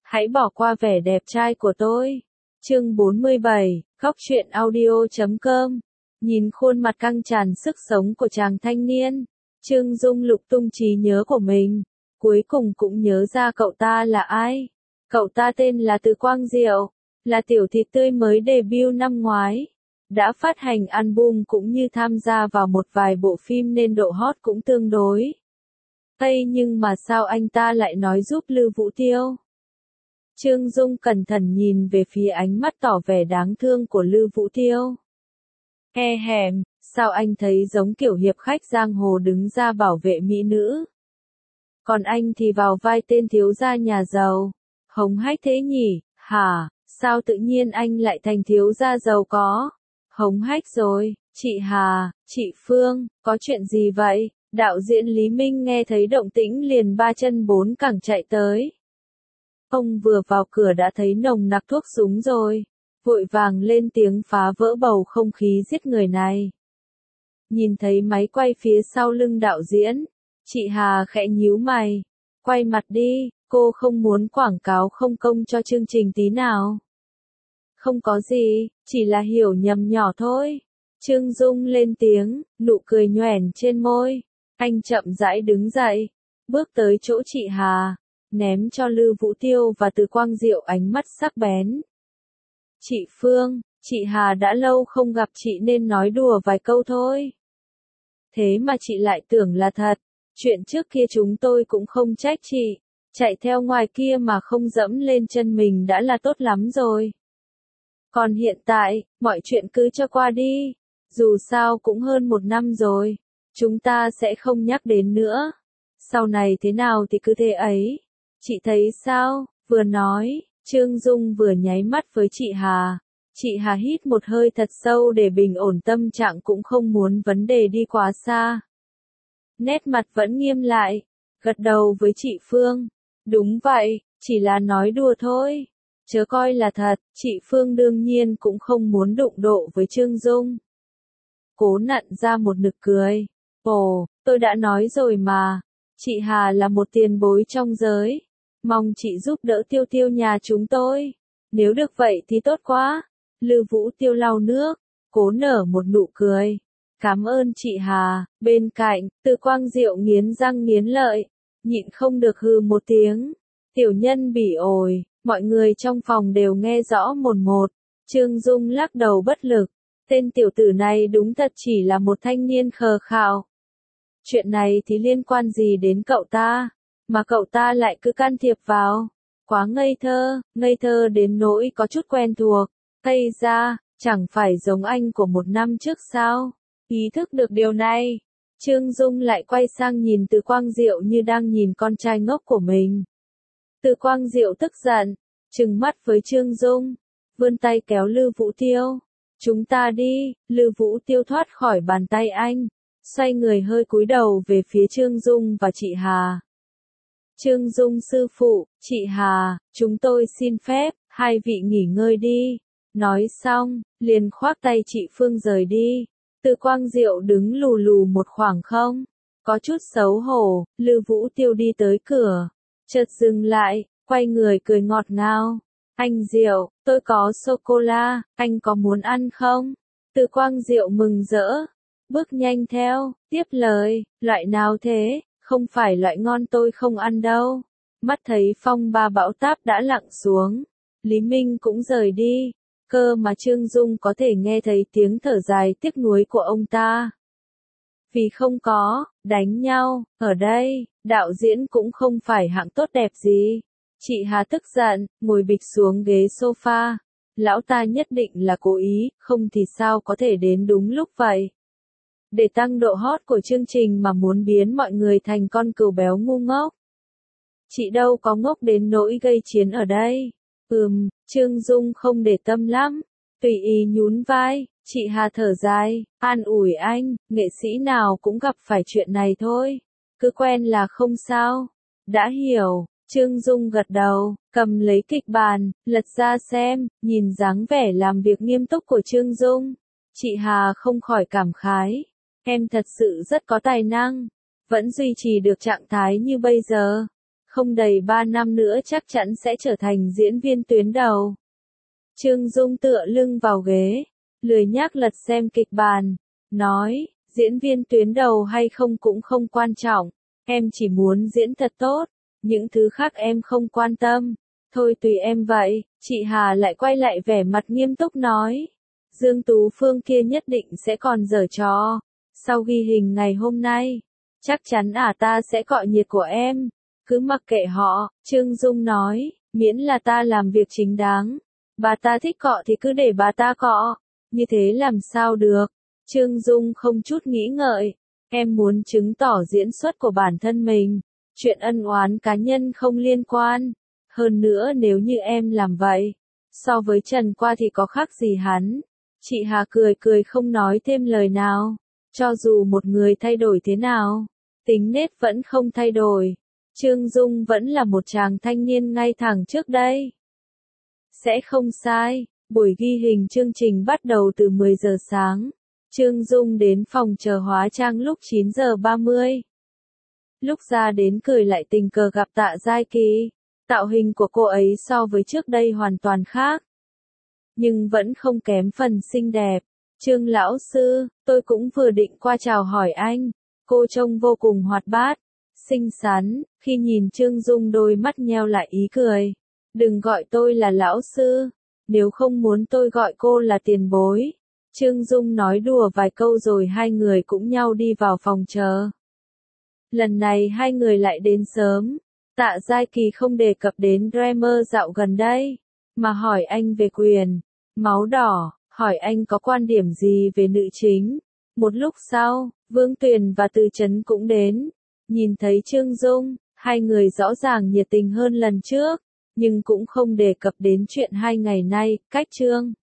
Hãy bỏ qua vẻ đẹp trai của tôi. Chương 47, Góc truyện audio.com. Nhìn khuôn mặt căng tràn sức sống của chàng thanh niên, Trương Dung lục tung trí nhớ của mình, cuối cùng cũng nhớ ra cậu ta là ai. Cậu ta tên là Từ Quang Diệu, là tiểu thịt tươi mới debut năm ngoái. Đã phát hành album cũng như tham gia vào một vài bộ phim nên độ hot cũng tương đối. Nhưng mà sao anh ta lại nói giúp Lư Vũ Tiêu? Trương Dung cẩn thận nhìn về phía ánh mắt tỏ vẻ đáng thương của Lư Vũ Tiêu. Sao anh thấy giống kiểu hiệp khách giang hồ đứng ra bảo vệ mỹ nữ? Còn anh thì vào vai tên thiếu gia nhà giàu, hống hách thế nhỉ, hả? Sao tự nhiên anh lại thành thiếu gia giàu có? Hống hách rồi, chị Hà, chị Phương, có chuyện gì vậy? Đạo diễn Lý Minh nghe thấy động tĩnh liền ba chân bốn cẳng chạy tới. Ông vừa vào cửa đã thấy nồng nặc thuốc súng rồi, vội vàng lên tiếng phá vỡ bầu không khí giết người này. Nhìn thấy máy quay phía sau lưng đạo diễn, chị Hà khẽ nhíu mày. Quay mặt đi, cô không muốn quảng cáo không công cho chương trình tí nào. Không có gì, chỉ là hiểu nhầm nhỏ thôi. Trương Dung lên tiếng, nụ cười nhoẻn trên môi. Anh chậm rãi đứng dậy, bước tới chỗ chị Hà, ném cho Lư Vũ Tiêu và Từ Quang Diệu ánh mắt sắc bén. Chị Phương, chị Hà đã lâu không gặp chị nên nói đùa vài câu thôi. Thế mà chị lại tưởng là thật, chuyện trước kia chúng tôi cũng không trách chị, chạy theo ngoài kia mà không dẫm lên chân mình đã là tốt lắm rồi. Còn hiện tại, mọi chuyện cứ cho qua đi, dù sao cũng hơn 1 năm rồi, chúng ta sẽ không nhắc đến nữa. Sau này thế nào thì cứ thế ấy. Chị thấy sao? Vừa nói, Trương Dung vừa nháy mắt với chị Hà. Chị Hà hít một hơi thật sâu để bình ổn tâm trạng cũng không muốn vấn đề đi quá xa. Nét mặt vẫn nghiêm lại, gật đầu với chị Phương. Đúng vậy, chỉ là nói đùa thôi. Chớ coi là thật, chị Phương đương nhiên cũng không muốn đụng độ với Trương Dung. Cố nặn ra một nực cười. Ồ, tôi đã nói rồi mà. Chị Hà là một tiền bối trong giới. Mong chị giúp đỡ Tiêu Tiêu nhà chúng tôi. Nếu được vậy thì tốt quá. Lư Vũ Tiêu lau nước, cố nở một nụ cười. Cảm ơn chị Hà. Bên cạnh, Từ Quang Diệu nghiến răng nghiến lợi, nhịn không được hừ một tiếng. Tiểu nhân bỉ ổi, mọi người trong phòng đều nghe rõ một một. Trương Dung lắc đầu bất lực. Tên tiểu tử này đúng thật chỉ là một thanh niên khờ khạo. Chuyện này thì liên quan gì đến cậu ta, mà cậu ta lại cứ can thiệp vào. Quá ngây thơ đến nỗi có chút quen thuộc. Hay ra, chẳng phải giống anh của 1 năm trước sao? Ý thức được điều này, Trương Dung lại quay sang nhìn Từ Quang Diệu như đang nhìn con trai ngốc của mình. Từ Quang Diệu tức giận, trừng mắt với Trương Dung, vươn tay kéo Lư Vũ Tiêu. Chúng ta đi. Lư Vũ Tiêu thoát khỏi bàn tay anh, xoay người hơi cúi đầu về phía Trương Dung và chị Hà. Trương Dung sư phụ, chị Hà, chúng tôi xin phép, hai vị nghỉ ngơi đi. Nói xong, liền khoác tay chị Phương rời đi. Từ Quang Diệu đứng lù lù một khoảng không, có chút xấu hổ. Lư Vũ Tiêu đi tới cửa, chợt dừng lại, quay người cười ngọt ngào. Anh Diệu, tôi có sô-cô-la, anh có muốn ăn không? Từ Quang Diệu mừng rỡ, bước nhanh theo, tiếp lời, loại nào thế, không phải loại ngon tôi không ăn đâu. Mắt thấy phong ba bão táp đã lặng xuống, Lý Minh cũng rời đi, cơ mà Trương Dung có thể nghe thấy tiếng thở dài tiếc nuối của ông ta. Vì không có đánh nhau ở đây, đạo diễn cũng không phải hạng tốt đẹp gì. Chị Hà tức giận, ngồi bịch xuống ghế sofa. Lão ta nhất định là cố ý, không thì sao có thể đến đúng lúc vậy. Để tăng độ hot của chương trình mà muốn biến mọi người thành con cừu béo ngu ngốc. Chị đâu có ngốc đến nỗi gây chiến ở đây. Trương Dung không để tâm lắm. Tùy ý nhún vai, chị Hà thở dài, an ủi anh, nghệ sĩ nào cũng gặp phải chuyện này thôi. Cứ quen là không sao. Đã hiểu. Trương Dung gật đầu, cầm lấy kịch bản, lật ra xem, nhìn dáng vẻ làm việc nghiêm túc của Trương Dung. Chị Hà không khỏi cảm khái. Em thật sự rất có tài năng, vẫn duy trì được trạng thái như bây giờ. không đầy 3 năm nữa chắc chắn sẽ trở thành diễn viên tuyến đầu. Trương Dung tựa lưng vào ghế, lười nhác lật xem kịch bản, nói, diễn viên tuyến đầu hay không cũng không quan trọng, em chỉ muốn diễn thật tốt, những thứ khác em không quan tâm, thôi tùy em vậy. Chị Hà lại quay lại vẻ mặt nghiêm túc nói, Dương Tú Phương kia nhất định sẽ còn giở trò, sau ghi hình ngày hôm nay, chắc chắn ta sẽ cọ nhiệt của em, cứ mặc kệ họ. Trương Dung nói, miễn là ta làm việc chính đáng, bà ta thích cọ thì cứ để bà ta cọ, như thế làm sao được. Trương Dung không chút nghĩ ngợi, em muốn chứng tỏ diễn xuất của bản thân mình, chuyện ân oán cá nhân không liên quan, hơn nữa nếu như em làm vậy, so với Trần Qua thì có khác gì hắn. Chị Hà cười cười không nói thêm lời nào, cho dù một người thay đổi thế nào, tính nết vẫn không thay đổi. Trương Dung vẫn là một chàng thanh niên ngay thẳng trước đây. Sẽ không sai, buổi ghi hình chương trình bắt đầu từ 10 giờ sáng. Trương Dung đến phòng chờ hóa trang lúc 9 giờ 30. Lúc ra đến cười lại tình cờ gặp Tạ Giai Kỳ. Tạo hình của cô ấy so với trước đây hoàn toàn khác, nhưng vẫn không kém phần xinh đẹp. Trương lão sư, tôi cũng vừa định qua chào hỏi anh. Cô trông vô cùng hoạt bát, xinh xắn, khi nhìn Trương Dung đôi mắt nheo lại ý cười. Đừng gọi tôi là lão sư, nếu không muốn tôi gọi cô là tiền bối. Trương Dung nói đùa vài câu rồi hai người cũng nhau đi vào phòng chờ. Lần này hai người lại đến sớm. Tạ Giai Kỳ không đề cập đến Dreamer dạo gần đây, mà hỏi anh về Quyền Máu Đỏ, hỏi anh có quan điểm gì về nữ chính. Một lúc sau, Vương Tuyền và Từ Chấn cũng đến. Nhìn thấy Trương Dung, hai người rõ ràng nhiệt tình hơn lần trước, nhưng cũng không đề cập đến chuyện 2 ngày nay, cách Trương